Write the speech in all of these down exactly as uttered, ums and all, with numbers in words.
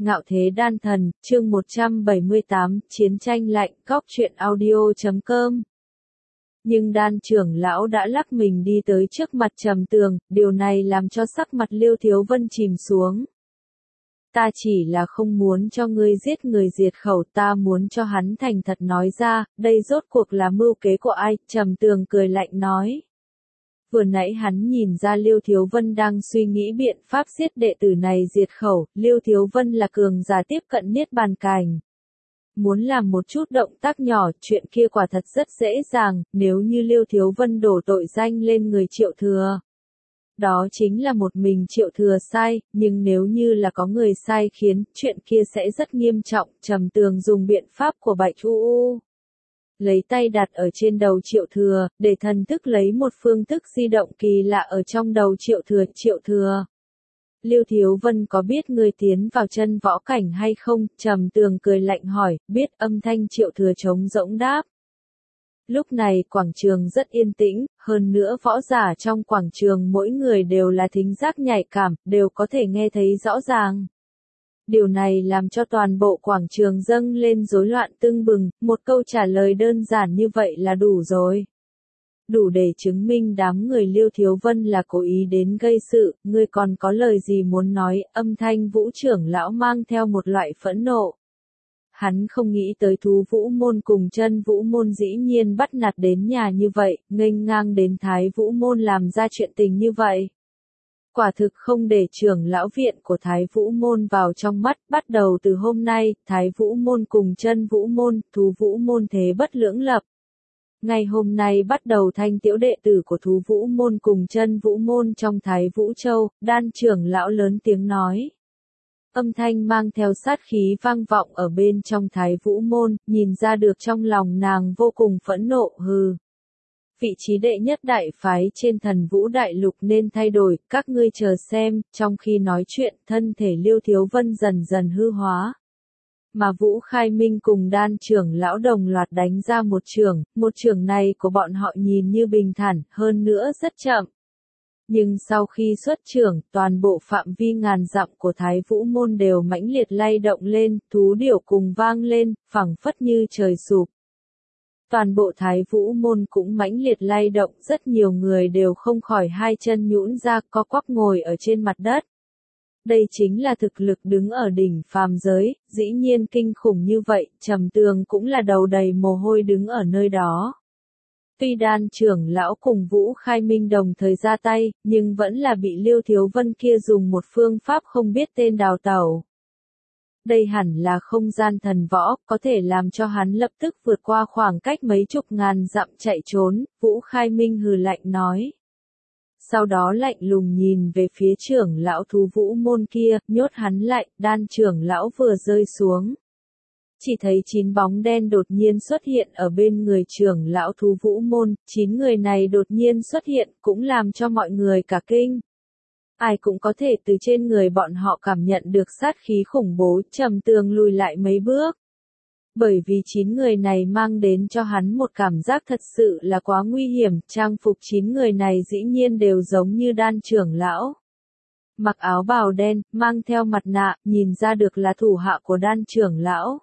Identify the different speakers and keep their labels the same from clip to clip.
Speaker 1: Ngạo Thế Đan Thần, chương một trăm bảy mươi tám, Chiến tranh lạnh, góc truyện audio chấm com. Nhưng Đan trưởng lão đã lắc mình đi tới trước mặt Trầm Tường, điều này làm cho sắc mặt Liêu Thiếu Vân chìm xuống. Ta chỉ là không muốn cho ngươi giết người diệt khẩu, ta muốn cho hắn thành thật nói ra, đây rốt cuộc là mưu kế của ai, Trầm Tường cười lạnh nói. Vừa nãy hắn nhìn ra Liêu Thiếu Vân đang suy nghĩ biện pháp giết đệ tử này diệt khẩu, Liêu Thiếu Vân là cường giả tiếp cận niết bàn cảnh. Muốn làm một chút động tác nhỏ, chuyện kia quả thật rất dễ dàng, nếu như Liêu Thiếu Vân đổ tội danh lên người Triệu Thừa. Đó chính là một mình Triệu Thừa sai, nhưng nếu như là có người sai khiến, chuyện kia sẽ rất nghiêm trọng, Trầm Tường dùng biện pháp của Bạch U U. Lấy tay đặt ở trên đầu Triệu Thừa, để thần thức lấy một phương thức di động kỳ lạ ở trong đầu Triệu Thừa. Triệu Thừa. Liêu Thiếu Vân có biết ngươi tiến vào chân võ cảnh hay không? Trầm Tường cười lạnh hỏi, biết. Âm thanh Triệu Thừa trống rỗng đáp. Lúc này quảng trường rất yên tĩnh, hơn nữa võ giả trong quảng trường mỗi người đều là thính giác nhạy cảm, đều có thể nghe thấy rõ ràng. Điều này làm cho toàn bộ quảng trường dâng lên rối loạn tưng bừng, một câu trả lời đơn giản như vậy là đủ rồi. Đủ để chứng minh đám người Liêu Thiếu Vân là cố ý đến gây sự, ngươi còn có lời gì muốn nói, âm thanh Vũ trưởng lão mang theo một loại phẫn nộ. Hắn không nghĩ tới Thú Vũ Môn cùng Chân Vũ Môn dĩ nhiên bắt nạt đến nhà như vậy, nghênh ngang đến Thái Vũ Môn làm ra chuyện tình như vậy. Quả thực không để trưởng lão viện của Thái Vũ Môn vào trong mắt, bắt đầu từ hôm nay, Thái Vũ Môn cùng Chân Vũ Môn, Thú Vũ Môn thế bất lưỡng lập. Ngày hôm nay bắt đầu thanh tiễu đệ tử của Thú Vũ Môn cùng Chân Vũ Môn trong Thái Vũ Châu, Đan trưởng lão lớn tiếng nói. Âm thanh mang theo sát khí vang vọng ở bên trong Thái Vũ Môn, nhìn ra được trong lòng nàng vô cùng phẫn nộ, hừ. Vị trí đệ nhất đại phái trên Thần Vũ Đại Lục nên thay đổi, các ngươi chờ xem. Trong khi nói chuyện, thân thể Liêu Thiếu Vân dần dần hư hóa. Mà Vũ Khai Minh cùng Đan trưởng lão đồng loạt đánh ra một chưởng, một chưởng này của bọn họ nhìn như bình thản, hơn nữa rất chậm. Nhưng sau khi xuất chưởng, toàn bộ phạm vi ngàn dặm của Thái Vũ Môn đều mãnh liệt lay động lên, thú điểu cùng vang lên, phẳng phất như trời sụp. Toàn bộ Thái Vũ Môn cũng mãnh liệt lay động, rất nhiều người đều không khỏi hai chân nhũn ra, co quắp ngồi ở trên mặt đất. Đây chính là thực lực đứng ở đỉnh phàm giới, dĩ nhiên kinh khủng như vậy, Trầm Tường cũng là đầu đầy mồ hôi đứng ở nơi đó. Tuy Đan trưởng lão cùng Vũ Khai Minh đồng thời ra tay, nhưng vẫn là bị Liêu Thiếu Vân kia dùng một phương pháp không biết tên đào tẩu. Đây hẳn là không gian thần võ, có thể làm cho hắn lập tức vượt qua khoảng cách mấy chục ngàn dặm chạy trốn, Vũ Khai Minh hừ lạnh nói. Sau đó lạnh lùng nhìn về phía trưởng lão Thú Vũ Môn kia, nhốt hắn lại, Đan trưởng lão vừa rơi xuống. Chỉ thấy chín bóng đen đột nhiên xuất hiện ở bên người trưởng lão Thú Vũ Môn, chín người này đột nhiên xuất hiện cũng làm cho mọi người cả kinh. Ai cũng có thể từ trên người bọn họ cảm nhận được sát khí khủng bố, Trầm Tường lùi lại mấy bước. Bởi vì chín người này mang đến cho hắn một cảm giác thật sự là quá nguy hiểm, trang phục chín người này dĩ nhiên đều giống như Đan trưởng lão. Mặc áo bào đen, mang theo mặt nạ, nhìn ra được là thủ hạ của Đan trưởng lão.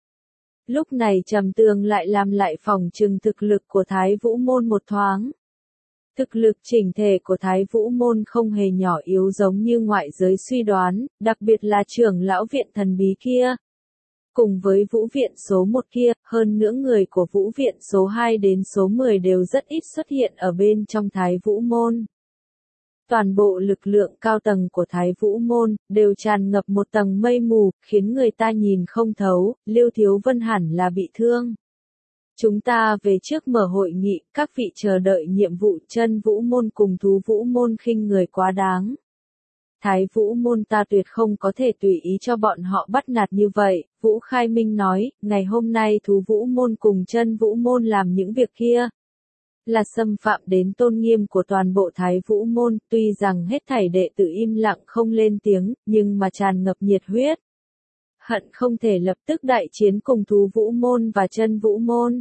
Speaker 1: Lúc này Trầm Tường lại làm lại phòng trừng thực lực của Thái Vũ Môn một thoáng. Thực lực chỉnh thể của Thái Vũ Môn không hề nhỏ yếu giống như ngoại giới suy đoán, đặc biệt là trưởng lão viện thần bí kia. Cùng với Vũ viện số một kia, hơn nữa người của Vũ viện số hai đến số mười đều rất ít xuất hiện ở bên trong Thái Vũ Môn. Toàn bộ lực lượng cao tầng của Thái Vũ Môn, đều tràn ngập một tầng mây mù, khiến người ta nhìn không thấu, Liêu Thiếu Vân hẳn là bị thương. Chúng ta về trước mở hội nghị, các vị chờ đợi nhiệm vụ. Chân Vũ Môn cùng Thú Vũ Môn khinh người quá đáng. Thái Vũ Môn ta tuyệt không có thể tùy ý cho bọn họ bắt nạt như vậy, Vũ Khai Minh nói, ngày hôm nay Thú Vũ Môn cùng Chân Vũ Môn làm những việc kia. Là xâm phạm đến tôn nghiêm của toàn bộ Thái Vũ Môn, tuy rằng hết thảy đệ tử im lặng không lên tiếng, nhưng mà tràn ngập nhiệt huyết. Hận không thể lập tức đại chiến cùng Thú Vũ Môn và Chân Vũ Môn.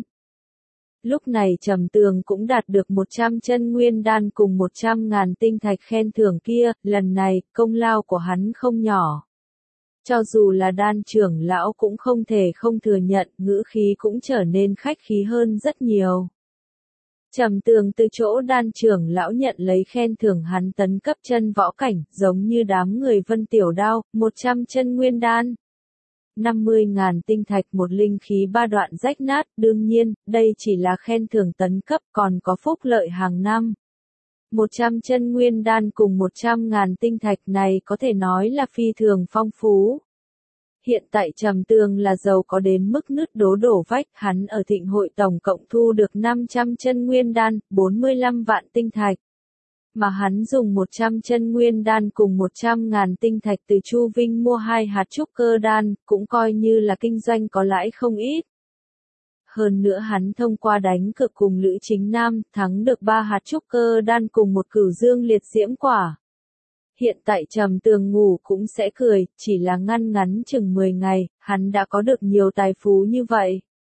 Speaker 1: Lúc này Trầm Tường cũng đạt được một trăm chân nguyên đan cùng một trăm ngàn tinh thạch khen thưởng kia, lần này, công lao của hắn không nhỏ. Cho dù là Đan trưởng lão cũng không thể không thừa nhận, ngữ khí cũng trở nên khách khí hơn rất nhiều. Trầm Tường từ chỗ Đan trưởng lão nhận lấy khen thưởng hắn tấn cấp chân võ cảnh, giống như đám người Vân Tiểu Đao, một trăm chân nguyên đan. năm mươi ngàn tinh thạch, một linh khí ba đoạn rách nát, đương nhiên, đây chỉ là khen thưởng tấn cấp, còn có phúc lợi hàng năm. một trăm chân nguyên đan cùng một trăm ngàn tinh thạch này có thể nói là phi thường phong phú. Hiện tại Trầm Tường là giàu có đến mức nứt đố đổ vách, hắn ở Thịnh Hội tổng cộng thu được năm trăm chân nguyên đan, bốn mươi lăm vạn tinh thạch. Mà hắn dùng một trăm chân nguyên đan cùng một trăm ngàn tinh thạch từ Chu Vinh mua hai hạt trúc cơ đan, cũng coi như là kinh doanh có lãi không ít. Hơn nữa hắn thông qua đánh cược cùng Lữ Chính Nam, thắng được ba hạt trúc cơ đan cùng một cửu dương liệt diễm quả. Hiện tại Trầm Tường ngủ cũng sẽ cười, chỉ là ngăn ngắn chừng mười ngày, hắn đã có được nhiều tài phú như vậy.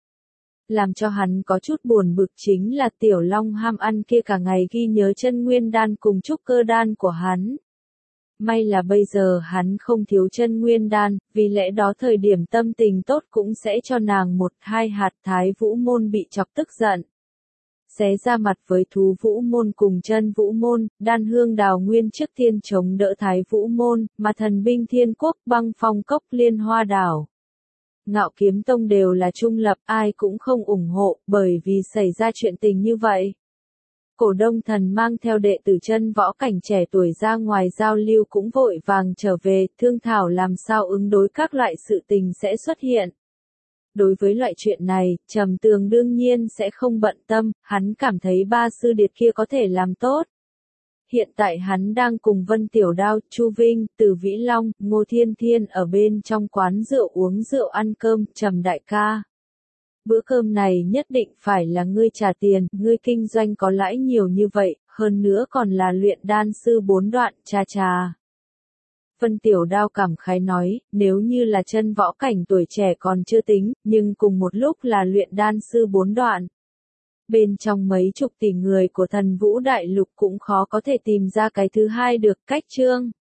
Speaker 1: Làm cho hắn có chút buồn bực chính là Tiểu Long ham ăn kia cả ngày ghi nhớ chân nguyên đan cùng trúc cơ đan của hắn. May là bây giờ hắn không thiếu chân nguyên đan, vì lẽ đó thời điểm tâm tình tốt cũng sẽ cho nàng một hai hạt. Thái Vũ Môn bị chọc tức giận. Xé ra mặt với Thú Vũ Môn cùng Chân Vũ Môn, Đan Hương Đào Nguyên trước tiên chống đỡ Thái Vũ Môn, mà Thần Binh Thiên Quốc, Băng Phong Cốc, Liên Hoa Đảo, Ngạo Kiếm Tông đều là trung lập, ai cũng không ủng hộ, bởi vì xảy ra chuyện tình như vậy. Cổ Đông Thần mang theo đệ tử chân võ cảnh trẻ tuổi ra ngoài giao lưu cũng vội vàng trở về, thương thảo làm sao ứng đối các loại sự tình sẽ xuất hiện. Đối với loại chuyện này, Trầm Tường đương nhiên sẽ không bận tâm, hắn cảm thấy ba sư điệt kia có thể làm tốt. Hiện tại hắn đang cùng Vân Tiểu Đao, Chu Vinh, Từ Vĩ Long, Ngô Thiên Thiên ở bên trong quán rượu uống rượu ăn cơm. Trầm đại ca, bữa cơm này nhất định phải là ngươi trả tiền, ngươi kinh doanh có lãi nhiều như vậy, hơn nữa còn là luyện đan sư bốn đoạn, cha cha. Vân Tiểu Đao cảm khái nói, nếu như là chân võ cảnh tuổi trẻ còn chưa tính, nhưng cùng một lúc là luyện đan sư bốn đoạn. Bên trong mấy chục tỷ người của Thần Vũ Đại Lục cũng khó có thể tìm ra cái thứ hai được. Cách chương